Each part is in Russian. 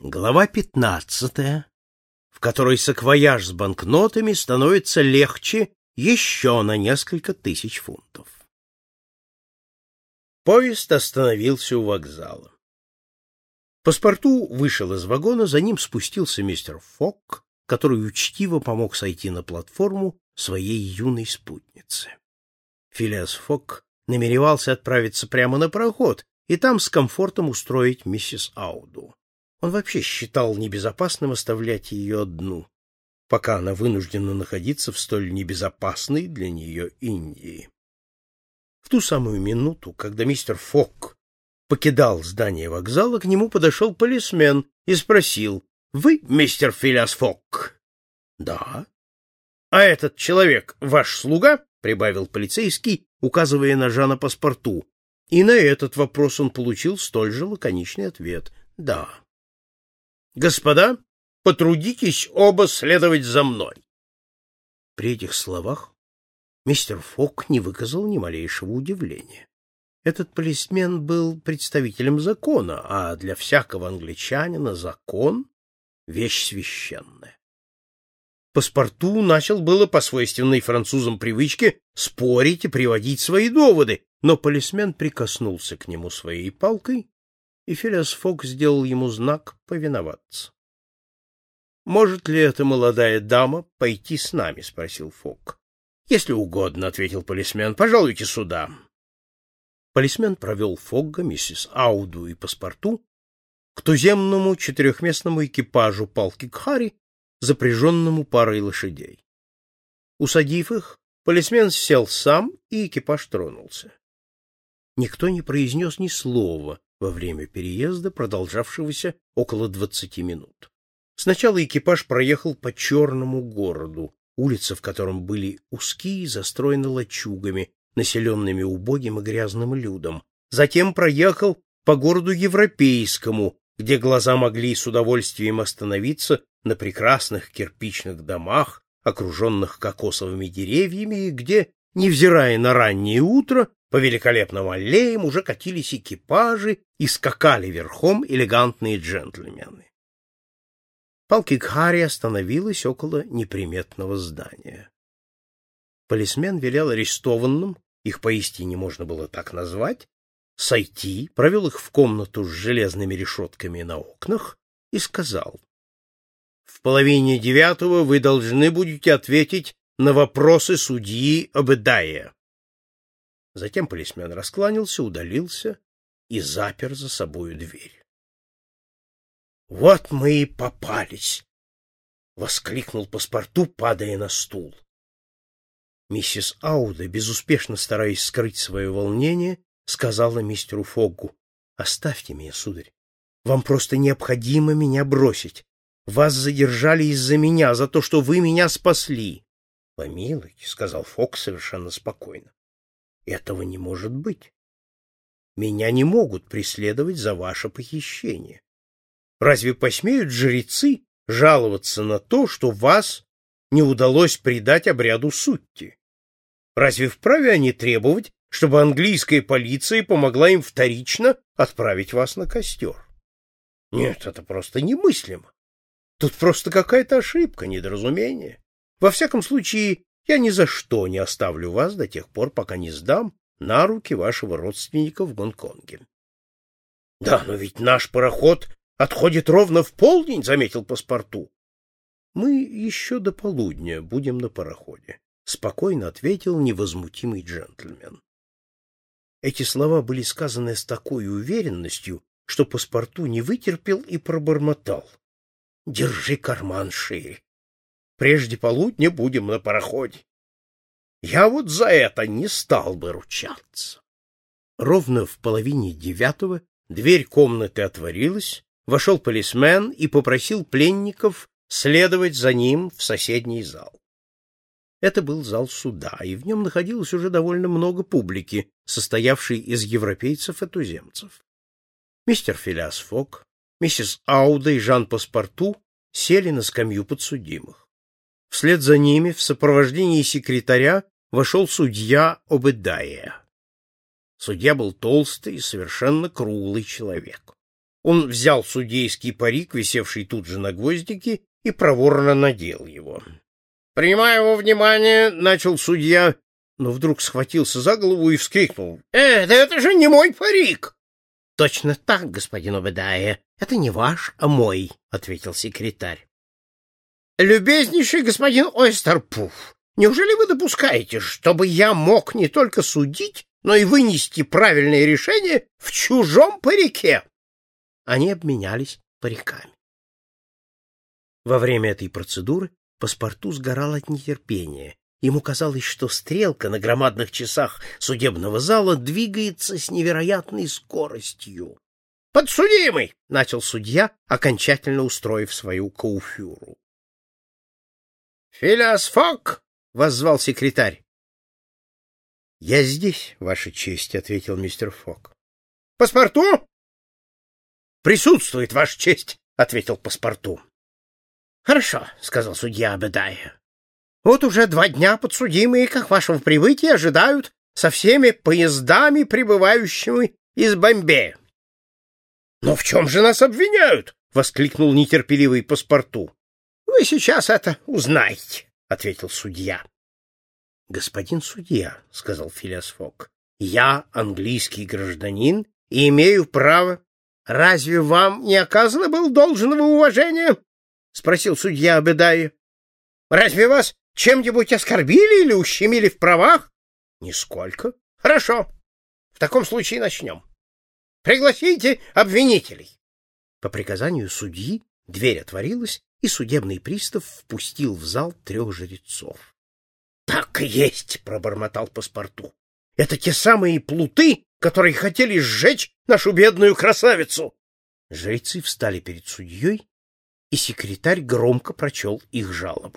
Глава 15, в которой саквояж с банкнотами становится легче еще на несколько тысяч фунтов. Поезд остановился у вокзала. Паспорту вышел из вагона, за ним спустился мистер Фок, который учтиво помог сойти на платформу своей юной спутнице. Филиас Фок намеревался отправиться прямо на пароход и там с комфортом устроить миссис Ауду. Он вообще считал небезопасным оставлять ее одну, пока она вынуждена находиться в столь небезопасной для нее Индии. В ту самую минуту, когда мистер Фок покидал здание вокзала, к нему подошел полисмен и спросил: «Вы мистер Филиас Фок?» «Да». «А этот человек ваш слуга?» — прибавил полицейский, указывая на Жана Паспорту. И на этот вопрос он получил столь же лаконичный ответ: «Да». «Господа, потрудитесь оба следовать за мной». При этих словах мистер Фок не выказал ни малейшего удивления. Этот полисмен был представителем закона, а для всякого англичанина закон — вещь священная. Паспорту начал было по свойственной французам привычке спорить и приводить свои доводы, но полисмен прикоснулся к нему своей палкой, и Филиас Фок сделал ему знак повиноваться. «Может ли эта молодая дама пойти с нами?» — спросил Фок. «Если угодно», — ответил полисмен. «Пожалуйте сюда». Полисмен провел Фогга, миссис Ауду и Паспорту к туземному четырехместному экипажу Палкик-Харри, запряженному парой лошадей. Усадив их, полисмен сел сам, и экипаж тронулся. Никто не произнес ни слова во время переезда, продолжавшегося около 20 минут. Сначала экипаж проехал по черному городу, улицы в котором были узкие и застроены лачугами, населенными убогим и грязным людом. Затем проехал по городу европейскому, где глаза могли с удовольствием остановиться на прекрасных кирпичных домах, окруженных кокосовыми деревьями, и где, невзирая на раннее утро, по великолепным аллеям уже катились экипажи и скакали верхом элегантные джентльмены. Палкик-Харри остановилась около неприметного здания. Полисмен велел арестованным, их поистине можно было так назвать, сойти, провел их в комнату с железными решетками на окнах и сказал: «В 8:30 вы должны будете ответить на вопросы судьи Обедая». Затем полисмен раскланялся, удалился и запер за собою дверь. «Вот мы и попались!» — воскликнул Паспорту, падая на стул. Миссис Ауда, безуспешно стараясь скрыть свое волнение, сказала мистеру Фоггу: «Оставьте меня, сударь. Вам просто необходимо меня бросить. Вас задержали из-за меня, за то, что вы меня спасли». «Помилуйте», — сказал Фогг совершенно спокойно. «Этого не может быть. Меня не могут преследовать за ваше похищение. Разве посмеют жрецы жаловаться на то, что вас не удалось предать обряду сутти? Разве вправе они требовать, чтобы английская полиция помогла им вторично отправить вас на костер? Нет, это просто немыслимо. Тут просто какая-то ошибка, недоразумение. Во всяком случае, я ни за что не оставлю вас до тех пор, пока не сдам на руки вашего родственника в Гонконге». — Да, но ведь наш пароход отходит ровно в полдень, — заметил Паспорту. — Мы еще до полудня будем на пароходе, — спокойно ответил невозмутимый джентльмен. Эти слова были сказаны с такой уверенностью, что Паспорту не вытерпел и пробормотал: «Держи карман шире. Прежде полудня будем на пароходе. Я вот за это не стал бы ручаться». Ровно в 8:30 дверь комнаты отворилась, вошел полисмен и попросил пленников следовать за ним в соседний зал. Это был зал суда, и в нем находилось уже довольно много публики, состоявшей из европейцев и туземцев. Мистер Филиас Фок, миссис Ауда и Жан Паспорту сели на скамью подсудимых. Вслед за ними в сопровождении секретаря вошел судья Обедая. Судья был толстый и совершенно круглый человек. Он взял судейский парик, висевший тут же на гвоздике, и проворно надел его. — Принимая во внимание, — начал судья, но вдруг схватился за голову и вскрикнул. — да это же не мой парик! — Точно так, господин Обедая. Это не ваш, а мой, — ответил секретарь. — Любезнейший господин Ойстерпуф, неужели вы допускаете, чтобы я мог не только судить, но и вынести правильное решение в чужом парике? Они обменялись париками. Во время этой процедуры паспорту сгорал от нетерпения. Ему казалось, что стрелка на громадных часах судебного зала двигается с невероятной скоростью. «Подсудимый!» — начал судья, окончательно устроив свою кауфюру. «Филиас Фок!» — воззвал секретарь. «Я здесь, Ваша честь», — ответил мистер Фок. «Паспорту?» «Присутствует, Ваша честь», — ответил паспорту. «Хорошо», — сказал судья Обедая. «Вот уже 2 дня подсудимые, как вашего прибытия, ожидают со всеми поездами, прибывающими из Бомбея». «Но в чем же нас обвиняют?» — воскликнул нетерпеливый паспорту. «Вы сейчас это узнаете», — ответил судья. «Господин судья», — сказал Филиас Фок, — «я английский гражданин и имею право». «Разве вам не оказано было должного уважения?» — спросил судья Обедая. «Разве вас чем-нибудь оскорбили или ущемили в правах?» «Нисколько». «Хорошо. В таком случае начнем. Пригласите обвинителей». По приказанию судьи дверь отворилась, и судебный пристав впустил в зал 3 жрецов. «Так и есть», — пробормотал паспорту. «Это те самые плуты, которые хотели сжечь нашу бедную красавицу». Жрецы встали перед судьей, и секретарь громко прочел их жалобу.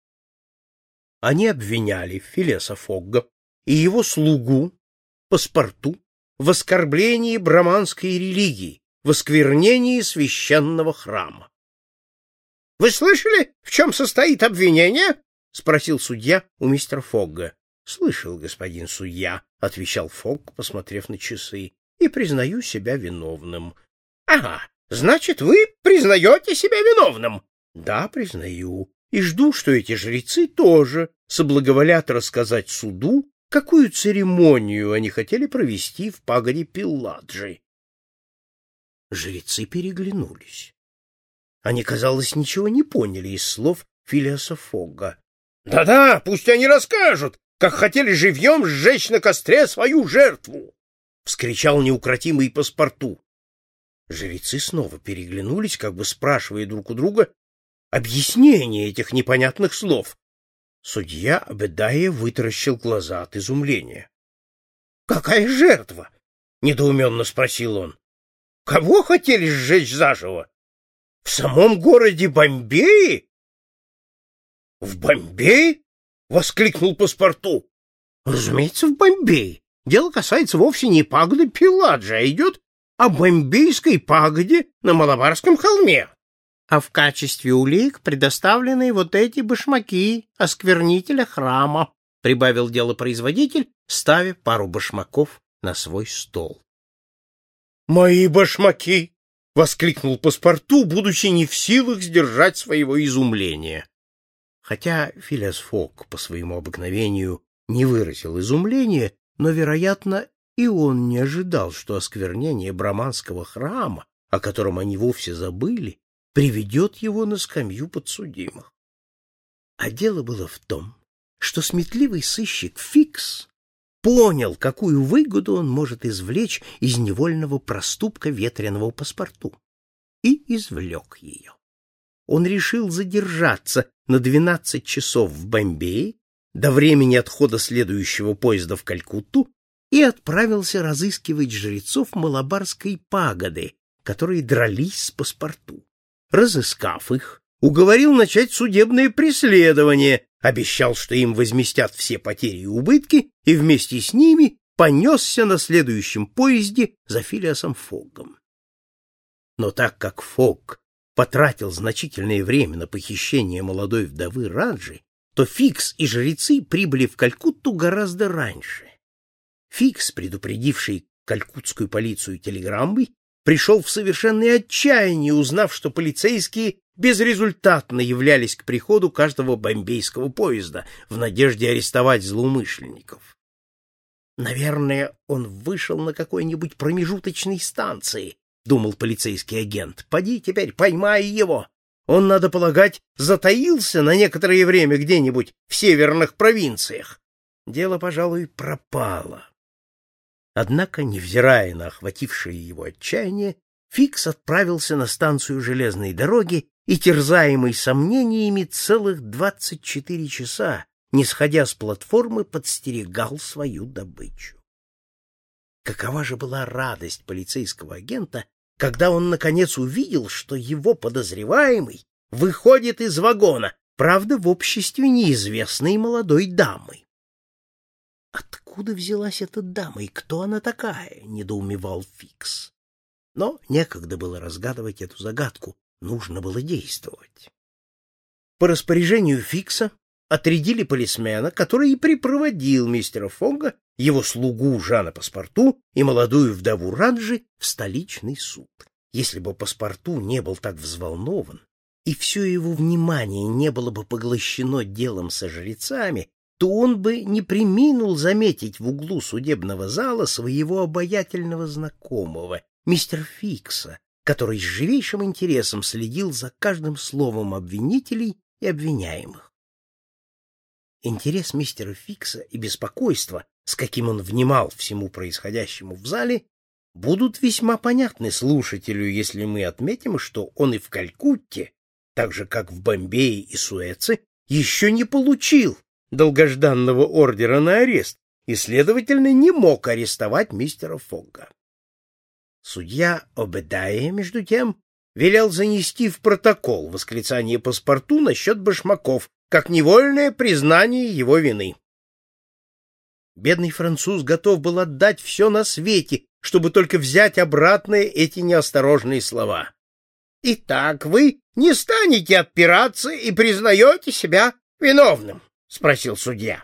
Они обвиняли Филиаса Фогга и его слугу, паспорту, в оскорблении браманской религии, в осквернении священного храма. — Вы слышали, в чем состоит обвинение? — спросил судья у мистера Фогга. — Слышал, господин судья, — отвечал Фогг, посмотрев на часы, — и признаю себя виновным. — Ага, значит, вы признаете себя виновным? — Да, признаю, и жду, что эти жрецы тоже соблаговолят рассказать суду, какую церемонию они хотели провести в пагоде Пилладжи. Жрецы переглянулись. Они, казалось, ничего не поняли из слов Филиаса Фогга. «Да-да, пусть они расскажут, как хотели живьем сжечь на костре свою жертву!» — вскричал неукротимый паспорту. Жрецы снова переглянулись, как бы спрашивая друг у друга объяснение этих непонятных слов. Судья Обедая вытаращил глаза от изумления. — Какая жертва? — недоуменно спросил он. — Кого хотели сжечь заживо? В самом городе Бомбее? — В Бомбее? — воскликнул паспорту. — Разумеется, в Бомбее. Дело касается вовсе не пагоды Пилладжи, а идет о бомбейской пагоде на Малабарском холме. А в качестве улик предоставлены вот эти башмаки осквернителя храма, — прибавил делопроизводитель, ставя пару башмаков на свой стол. — Мои башмаки! — воскликнул паспорту, будучи не в силах сдержать своего изумления. Хотя Филиас Фок по своему обыкновению не выразил изумления, но, вероятно, и он не ожидал, что осквернение браманского храма, о котором они вовсе забыли, приведет его на скамью подсудимых. А дело было в том, что сметливый сыщик Фикс понял, какую выгоду он может извлечь из невольного проступка ветреного паспорту, и извлек ее. Он решил задержаться на 12 часов в Бомбее до времени отхода следующего поезда в Калькутту и отправился разыскивать жрецов Малабарской пагоды, которые дрались с паспорту. Разыскав их, уговорил начать судебное преследование, обещал, что им возместят все потери и убытки, и вместе с ними понесся на следующем поезде за Филиасом Фоггом. Но так как Фогг потратил значительное время на похищение молодой вдовы Раджи, то Фикс и жрецы прибыли в Калькутту гораздо раньше. Фикс, предупредивший калькутскую полицию телеграммой, пришел в совершенное отчаяние, узнав, что полицейские безрезультатно являлись к приходу каждого бомбейского поезда в надежде арестовать злоумышленников. «Наверное, он вышел на какой-нибудь промежуточной станции», — думал полицейский агент. «Поди теперь, поймай его. Он, надо полагать, затаился на некоторое время где-нибудь в северных провинциях. Дело, пожалуй, пропало». Однако, невзирая на охватившее его отчаяние, Фикс отправился на станцию железной дороги и, терзаемый сомнениями, целых 24 часа, не сходя с платформы, подстерегал свою добычу. Какова же была радость полицейского агента, когда он, наконец, увидел, что его подозреваемый выходит из вагона, правда, в обществе неизвестной молодой дамы. «Откуда взялась эта дама и кто она такая?» — недоумевал Фикс. Но некогда было разгадывать эту загадку, нужно было действовать. По распоряжению Фикса отрядили полисмена, который и припроводил мистера Фогга, его слугу Жана Паспарту и молодую вдову Раджи в столичный суд. Если бы Паспарту не был так взволнован, и все его внимание не было бы поглощено делом со жрецами, то он бы не преминул заметить в углу судебного зала своего обаятельного знакомого, мистера Фикса, который с живейшим интересом следил за каждым словом обвинителей и обвиняемых. Интерес мистера Фикса и беспокойство, с каким он внимал всему происходящему в зале, будут весьма понятны слушателю, если мы отметим, что он и в Калькутте, так же как в Бомбее и Суэце, еще не получил долгожданного ордера на арест и, следовательно, не мог арестовать мистера Фогга. Судья Обедая, между тем, велел занести в протокол восклицание Паспарту насчет башмаков, как невольное признание его вины. Бедный француз готов был отдать все на свете, чтобы только взять обратно эти неосторожные слова. «Итак, вы не станете отпираться и признаете себя виновным?» — спросил судья.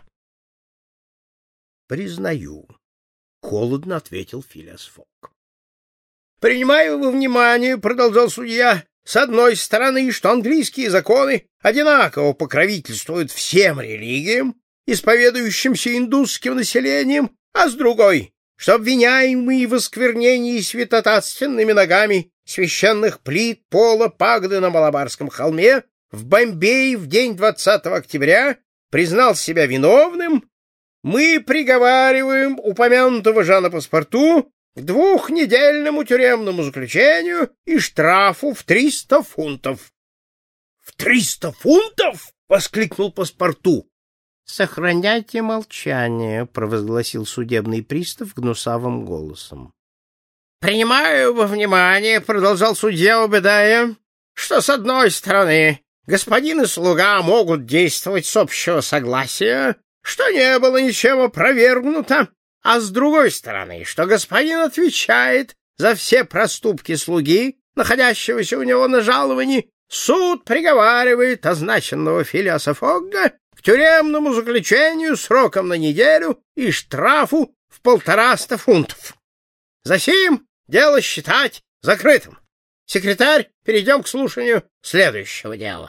«Признаю», — холодно ответил Филиас Фогг. «Принимаю во внимание, — продолжал судья, — с одной стороны, что английские законы одинаково покровительствуют всем религиям, исповедующимся индусским населением, а с другой, что обвиняемые в осквернении святотатственными ногами священных плит пола пагоды на Малабарском холме в Бомбее в день 20 октября признал себя виновным, мы приговариваем упомянутого Жана Паспарту к 2-недельному тюремному заключению и штрафу в 300 фунтов. — В 300 фунтов? — воскликнул Паспарту. — Сохраняйте молчание, — провозгласил судебный пристав гнусавым голосом. — Принимаю во внимание, — продолжал судья Обедая, — что, с одной стороны, господин и слуга могут действовать с общего согласия, что не было ничем опровергнуто, а с другой стороны, что господин отвечает за все проступки слуги, находящегося у него на жаловании, суд приговаривает означенного Филиаса Фогга к тюремному заключению сроком на неделю и штрафу в 150 фунтов. Засим дело считать закрытым. Секретарь, перейдем к слушанию следующего дела.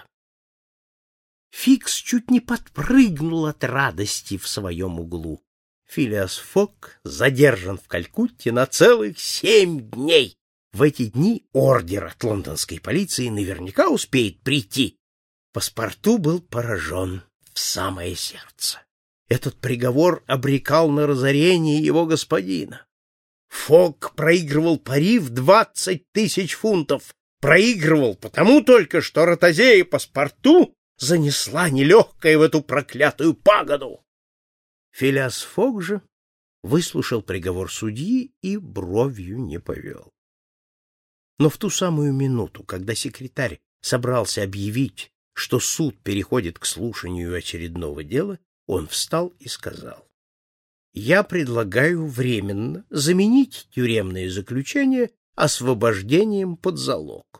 Фикс чуть не подпрыгнул от радости в своем углу. Филиас Фогг задержан в Калькутте на целых 7 дней. В эти дни ордер от лондонской полиции наверняка успеет прийти. Паспарту был поражен в самое сердце. Этот приговор обрекал на разорение его господина. Фогг проигрывал пари в 20 000 фунтов. Проигрывал потому только, что ротозея Паспарту занесла нелегкая в эту проклятую пагоду. Филиас Фогг же выслушал приговор судьи и бровью не повел. Но в ту самую минуту, когда секретарь собрался объявить, что суд переходит к слушанию очередного дела, он встал и сказал: «Я предлагаю временно заменить тюремное заключение освобождением под залог».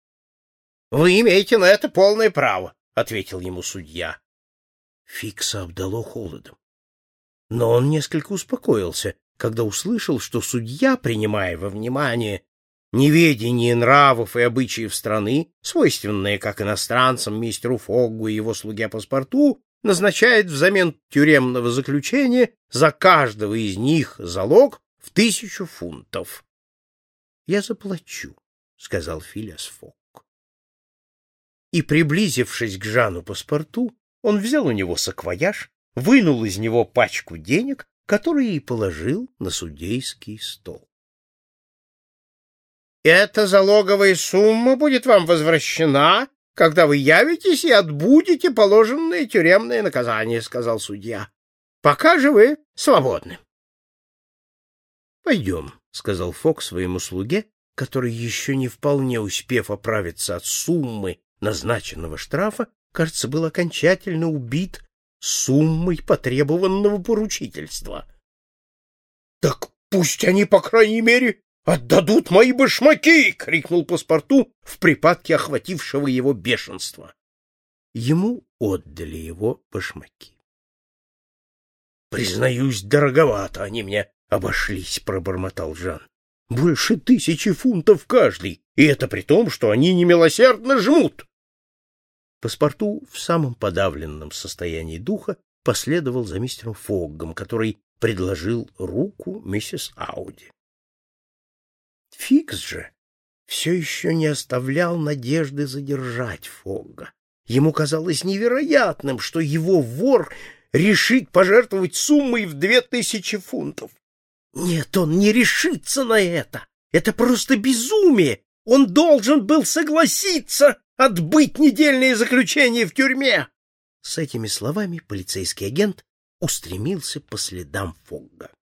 «Вы имеете на это полное право», — ответил ему судья. Фикса обдало холодом. Но он несколько успокоился, когда услышал, что судья, принимая во внимание Неведение нравов и обычаев страны, свойственное как иностранцам, мистеру Фоггу и его слуге паспорту, назначает взамен тюремного заключения за каждого из них залог в 1000 фунтов. — Я заплачу, — сказал Филиас Фогг. И, приблизившись к Жану паспорту, он взял у него саквояж, вынул из него пачку денег, которые и положил на судейский стол. — Эта залоговая сумма будет вам возвращена, когда вы явитесь и отбудете положенное тюремное наказание, — сказал судья. — Пока же вы свободны. — Пойдем, — сказал Фогг своему слуге, который, еще не вполне успев оправиться от суммы назначенного штрафа, кажется, был окончательно убит суммой потребованного поручительства. — Так пусть они, по крайней мере, отдадут мои башмаки! — крикнул паспорту в припадке охватившего его бешенства. Ему отдали его башмаки. — Признаюсь, дороговато они мне обошлись, — пробормотал Жан. — Больше 1000 фунтов каждый, и это при том, что они немилосердно жмут. Паспорту в самом подавленном состоянии духа последовал за мистером Фоггом, который предложил руку миссис Ауди. Фикс же все еще не оставлял надежды задержать Фогга. Ему казалось невероятным, что его вор решит пожертвовать суммой в 2000 фунтов. Нет, он не решится на это. Это просто безумие. Он должен был согласиться отбыть недельное заключение в тюрьме. С этими словами полицейский агент устремился по следам Фогга.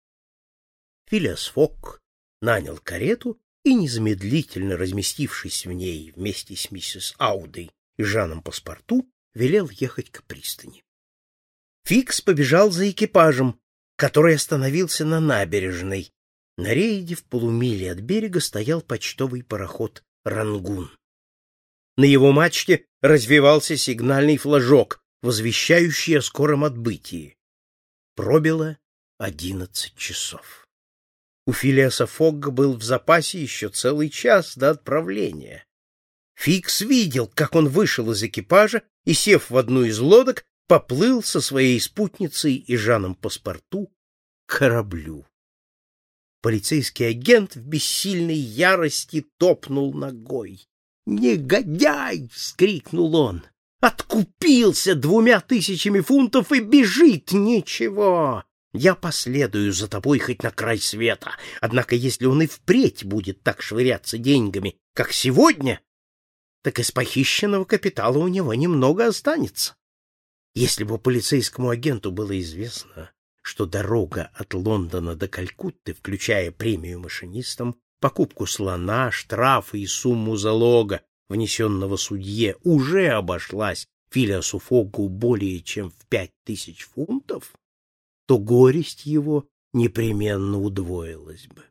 Филиас Фогг нанял карету и, незамедлительно разместившись в ней вместе с миссис Аудой и Жаном паспорту, велел ехать к пристани. Фикс побежал за экипажем, который остановился на набережной. На рейде в полумиле от берега стоял почтовый пароход «Рангун». На его мачте развевался сигнальный флажок, возвещающий о скором отбытии. Пробило 11 часов. У Филиаса Фогга был в запасе еще целый час до отправления. Фикс видел, как он вышел из экипажа и, сев в одну из лодок, поплыл со своей спутницей и Жаном паспорту к кораблю. Полицейский агент в бессильной ярости топнул ногой. «Негодяй!» — вскрикнул он. «Откупился 2000 фунтов и бежит! Ничего! Я последую за тобой хоть на край света. Однако если он и впредь будет так швыряться деньгами, как сегодня, так из похищенного капитала у него немного останется». Если бы полицейскому агенту было известно, что дорога от Лондона до Калькутты, включая премию машинистам, покупку слона, штрафы и сумму залога, внесенного судье, уже обошлась Филиасу Фоггу более чем в 5000 фунтов, то горесть его непременно удвоилась бы.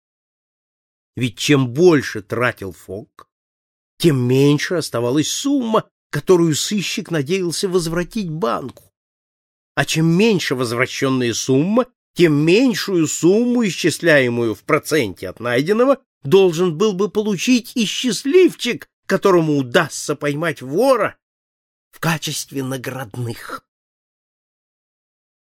Ведь чем больше тратил Фогг, тем меньше оставалась сумма, которую сыщик надеялся возвратить банку. А чем меньше возвращенная сумма, тем меньшую сумму, исчисляемую в проценте от найденного, должен был бы получить и счастливчик, которому удастся поймать вора в качестве наградных.